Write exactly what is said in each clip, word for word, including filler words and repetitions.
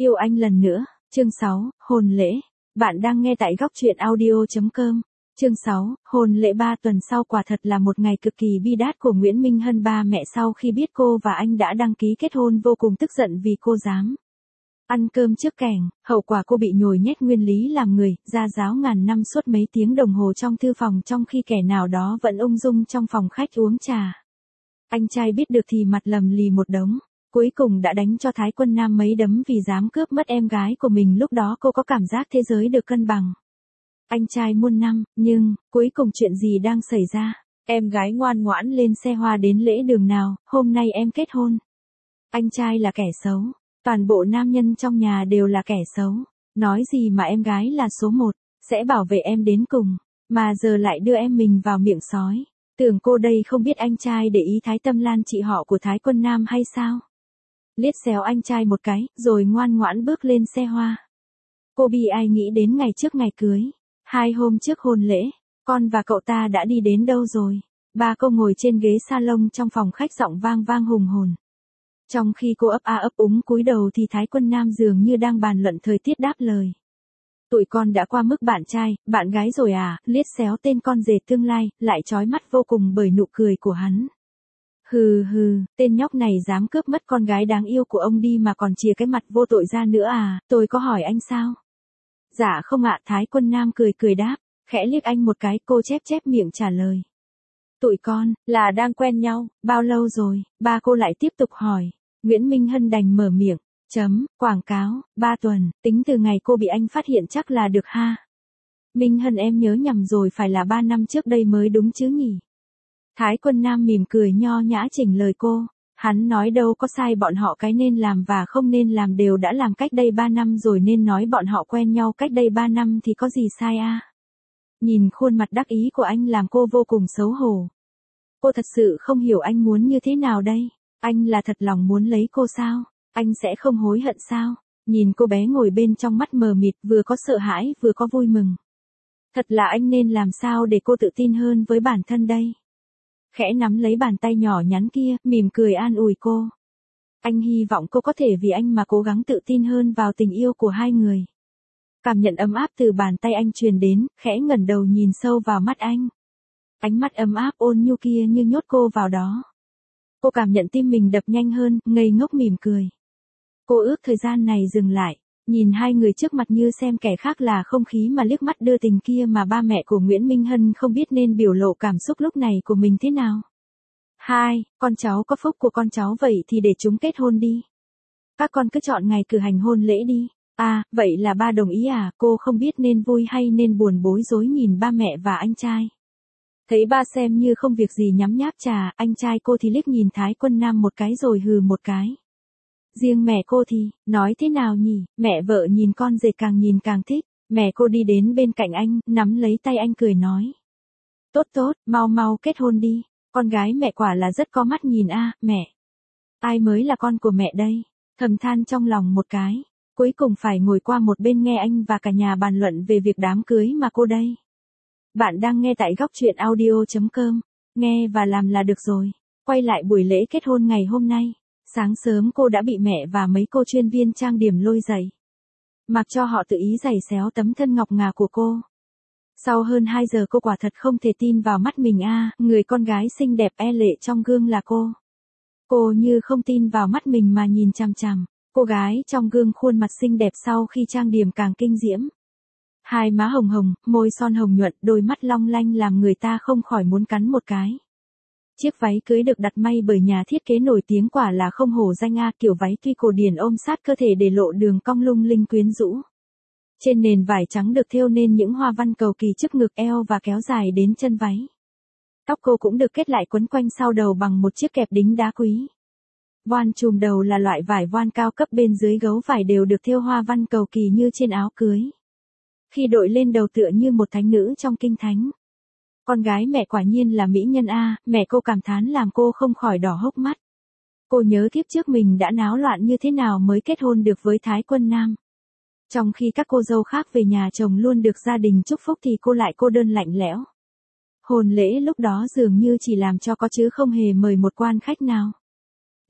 Yêu anh lần nữa, chương sáu, hôn lễ. Bạn đang nghe tại góc truyện audio chấm com. Chương sáu, hôn lễ ba tuần sau quả thật là một ngày cực kỳ bi đát của Nguyễn Minh Hân. Ba mẹ sau khi biết cô và anh đã đăng ký kết hôn vô cùng tức giận vì cô dám ăn cơm trước kẻng, hậu quả cô bị nhồi nhét nguyên lý làm người, ra giáo ngàn năm suốt mấy tiếng đồng hồ trong thư phòng trong khi kẻ nào đó vẫn ung dung trong phòng khách uống trà. Anh trai biết được thì mặt lầm lì một đống, cuối cùng đã đánh cho Thái Quân Nam mấy đấm vì dám cướp mất em gái của mình. Lúc đó cô có cảm giác thế giới được cân bằng. Anh trai muôn năm, nhưng, cuối cùng chuyện gì đang xảy ra? Em gái ngoan ngoãn lên xe hoa đến lễ đường nào, hôm nay em kết hôn. Anh trai là kẻ xấu. Toàn bộ nam nhân trong nhà đều là kẻ xấu. Nói gì mà em gái là số một, sẽ bảo vệ em đến cùng. Mà giờ lại đưa em mình vào miệng sói. Tưởng cô đây không biết anh trai để ý Thái Tâm Lan chị họ của Thái Quân Nam hay sao? Liếc xéo anh trai một cái, rồi ngoan ngoãn bước lên xe hoa. Cô bi ai nghĩ đến ngày trước ngày cưới. Hai hôm trước hôn lễ, con và cậu ta đã đi đến đâu rồi? Ba cô ngồi trên ghế salon trong phòng khách giọng vang vang hùng hồn. Trong khi cô ấp a ấp úng cúi đầu thì Thái Quân Nam dường như đang bàn luận thời tiết đáp lời. Tụi con đã qua mức bạn trai, bạn gái rồi à? Liếc xéo tên con rể tương lai, lại chói mắt vô cùng bởi nụ cười của hắn. Hừ hừ, tên nhóc này dám cướp mất con gái đáng yêu của ông đi mà còn chìa cái mặt vô tội ra nữa à? Tôi có hỏi anh sao? Dạ không ạ. Thái Quân Nam cười cười đáp, khẽ liếc anh một cái. Cô chép chép miệng trả lời. Tụi con, là đang quen nhau, bao lâu rồi? Ba cô lại tiếp tục hỏi. Nguyễn Minh Hân đành mở miệng. Chấm, quảng cáo, ba tuần, tính từ ngày cô bị anh phát hiện chắc là được ha. Minh Hân em nhớ nhầm rồi, phải là ba năm trước đây mới đúng chứ nhỉ? Thái Quân Nam mỉm cười nho nhã chỉnh lời cô. Hắn nói đâu có sai, bọn họ cái nên làm và không nên làm đều đã làm cách đây ba năm rồi, nên nói bọn họ quen nhau cách đây ba năm thì có gì sai a? À? Nhìn khuôn mặt đắc ý của anh làm cô vô cùng xấu hổ. Cô thật sự không hiểu anh muốn như thế nào đây? Anh là thật lòng muốn lấy cô sao? Anh sẽ không hối hận sao? Nhìn cô bé ngồi bên trong mắt mờ mịt, vừa có sợ hãi vừa có vui mừng. Thật là anh nên làm sao để cô tự tin hơn với bản thân đây? Khẽ nắm lấy bàn tay nhỏ nhắn kia, mỉm cười an ủi cô. Anh hy vọng cô có thể vì anh mà cố gắng tự tin hơn vào tình yêu của hai người. Cảm nhận ấm áp từ bàn tay anh truyền đến, khẽ ngẩng đầu nhìn sâu vào mắt anh. Ánh mắt ấm áp ôn nhu kia như nhốt cô vào đó. Cô cảm nhận tim mình đập nhanh hơn, ngây ngốc mỉm cười. Cô ước thời gian này dừng lại, nhìn hai người trước mặt như xem kẻ khác là không khí mà liếc mắt đưa tình kia mà ba mẹ của Nguyễn Minh Hân không biết nên biểu lộ cảm xúc lúc này của mình thế nào. Hai, con cháu có phúc của con cháu vậy thì để chúng kết hôn đi. Các con cứ chọn ngày cử hành hôn lễ đi. À, vậy là ba đồng ý à? Cô không biết nên vui hay nên buồn, bối rối nhìn ba mẹ và anh trai. Thấy ba xem như không việc gì nhắm nháp trà, anh trai cô thì liếc nhìn Thái Quân Nam một cái rồi hừ một cái. Riêng mẹ cô thì, nói thế nào nhỉ? Mẹ vợ nhìn con rể càng nhìn càng thích. Mẹ cô đi đến bên cạnh anh, nắm lấy tay anh cười nói. Tốt tốt, mau mau kết hôn đi. Con gái mẹ quả là rất có mắt nhìn a, à, mẹ. Ai mới là con của mẹ đây? Thầm than trong lòng một cái. Cuối cùng phải ngồi qua một bên nghe anh và cả nhà bàn luận về việc đám cưới mà cô đây. Bạn đang nghe tại góc truyện audio chấm com. Nghe và làm là được rồi. Quay lại buổi lễ kết hôn ngày hôm nay. Sáng sớm cô đã bị mẹ và mấy cô chuyên viên trang điểm lôi dậy. Mặc cho họ tự ý giày xéo tấm thân ngọc ngà của cô. Sau hơn hai giờ cô quả thật không thể tin vào mắt mình a, à, người con gái xinh đẹp e lệ trong gương là cô. Cô như không tin vào mắt mình mà nhìn chằm chằm. Cô gái trong gương khuôn mặt xinh đẹp sau khi trang điểm càng kinh diễm. Hai má hồng hồng, môi son hồng nhuận, đôi mắt long lanh làm người ta không khỏi muốn cắn một cái. Chiếc váy cưới được đặt may bởi nhà thiết kế nổi tiếng quả là không hổ danh a, kiểu váy tuy cổ điển ôm sát cơ thể để lộ đường cong lung linh quyến rũ. Trên nền vải trắng được thêu nên những hoa văn cầu kỳ trước ngực eo và kéo dài đến chân váy. Tóc cô cũng được kết lại quấn quanh sau đầu bằng một chiếc kẹp đính đá quý. Voan chùm đầu là loại vải voan cao cấp, bên dưới gấu vải đều được thêu hoa văn cầu kỳ như trên áo cưới. Khi đội lên đầu tựa như một thánh nữ trong kinh thánh. Con gái mẹ quả nhiên là mỹ nhân a, à, mẹ cô cảm thán làm cô không khỏi đỏ hốc mắt. Cô nhớ kiếp trước mình đã náo loạn như thế nào mới kết hôn được với Thái Quân Nam. Trong khi các cô dâu khác về nhà chồng luôn được gia đình chúc phúc thì cô lại cô đơn lạnh lẽo. Hôn lễ lúc đó dường như chỉ làm cho có chứ không hề mời một quan khách nào.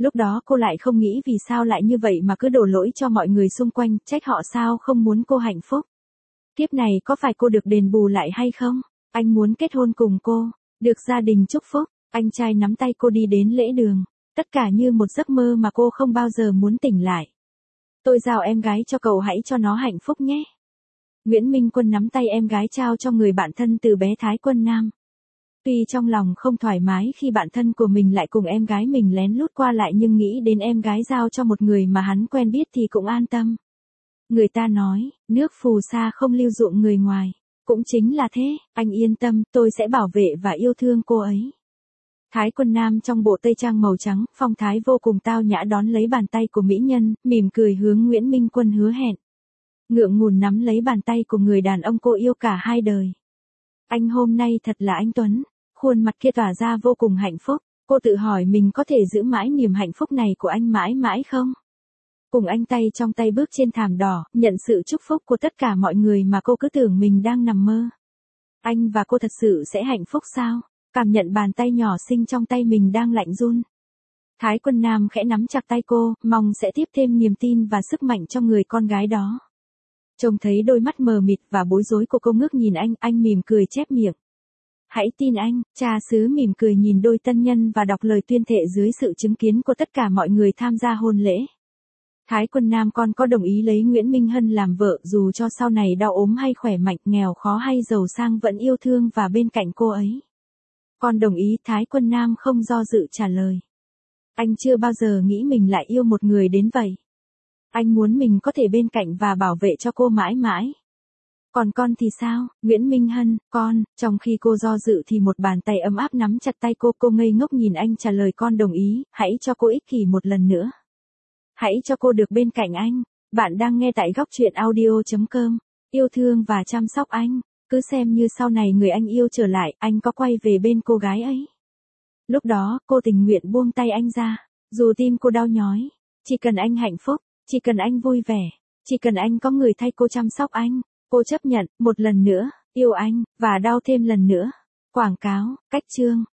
Lúc đó cô lại không nghĩ vì sao lại như vậy mà cứ đổ lỗi cho mọi người xung quanh, trách họ sao không muốn cô hạnh phúc. Kiếp này có phải cô được đền bù lại hay không? Anh muốn kết hôn cùng cô, được gia đình chúc phúc, anh trai nắm tay cô đi đến lễ đường. Tất cả như một giấc mơ mà cô không bao giờ muốn tỉnh lại. Tôi giao em gái cho cậu, hãy cho nó hạnh phúc nhé. Nguyễn Minh Quân nắm tay em gái trao cho người bạn thân từ bé Thái Quân Nam. Tuy trong lòng không thoải mái khi bạn thân của mình lại cùng em gái mình lén lút qua lại, nhưng nghĩ đến em gái giao cho một người mà hắn quen biết thì cũng an tâm. Người ta nói, nước phù sa không lưu dụng người ngoài. Cũng chính là thế, anh yên tâm, tôi sẽ bảo vệ và yêu thương cô ấy. Thái Quân Nam trong bộ tây trang màu trắng, phong thái vô cùng tao nhã đón lấy bàn tay của mỹ nhân, mỉm cười hướng Nguyễn Minh Quân hứa hẹn. Ngượng ngùng nắm lấy bàn tay của người đàn ông cô yêu cả hai đời. Anh hôm nay thật là anh Tuấn, khuôn mặt kia tỏa ra vô cùng hạnh phúc, cô tự hỏi mình có thể giữ mãi niềm hạnh phúc này của anh mãi mãi không? Cùng anh tay trong tay bước trên thảm đỏ, nhận sự chúc phúc của tất cả mọi người mà cô cứ tưởng mình đang nằm mơ. Anh và cô thật sự sẽ hạnh phúc sao? Cảm nhận bàn tay nhỏ xinh trong tay mình đang lạnh run. Thái Quân Nam khẽ nắm chặt tay cô, mong sẽ tiếp thêm niềm tin và sức mạnh cho người con gái đó. Trông thấy đôi mắt mờ mịt và bối rối của cô ngước nhìn anh, anh mỉm cười chép miệng. Hãy tin anh, cha xứ mỉm cười nhìn đôi tân nhân và đọc lời tuyên thệ dưới sự chứng kiến của tất cả mọi người tham gia hôn lễ. Thái Quân Nam con có đồng ý lấy Nguyễn Minh Hân làm vợ, dù cho sau này đau ốm hay khỏe mạnh, nghèo khó hay giàu sang vẫn yêu thương và bên cạnh cô ấy. Con đồng ý, Thái Quân Nam không do dự trả lời. Anh chưa bao giờ nghĩ mình lại yêu một người đến vậy. Anh muốn mình có thể bên cạnh và bảo vệ cho cô mãi mãi. Còn con thì sao, Nguyễn Minh Hân, con, trong khi cô do dự thì một bàn tay ấm áp nắm chặt tay cô, cô ngây ngốc nhìn anh trả lời con đồng ý, hãy cho cô ích kỷ một lần nữa. Hãy cho cô được bên cạnh anh. Bạn đang nghe tại góc truyện audio chấm com, yêu thương và chăm sóc anh. Cứ xem như sau này người anh yêu trở lại, anh có quay về bên cô gái ấy. Lúc đó, cô tình nguyện buông tay anh ra, dù tim cô đau nhói. Chỉ cần anh hạnh phúc, chỉ cần anh vui vẻ, chỉ cần anh có người thay cô chăm sóc anh, cô chấp nhận, một lần nữa, yêu anh, và đau thêm lần nữa. Quảng cáo, cách chương.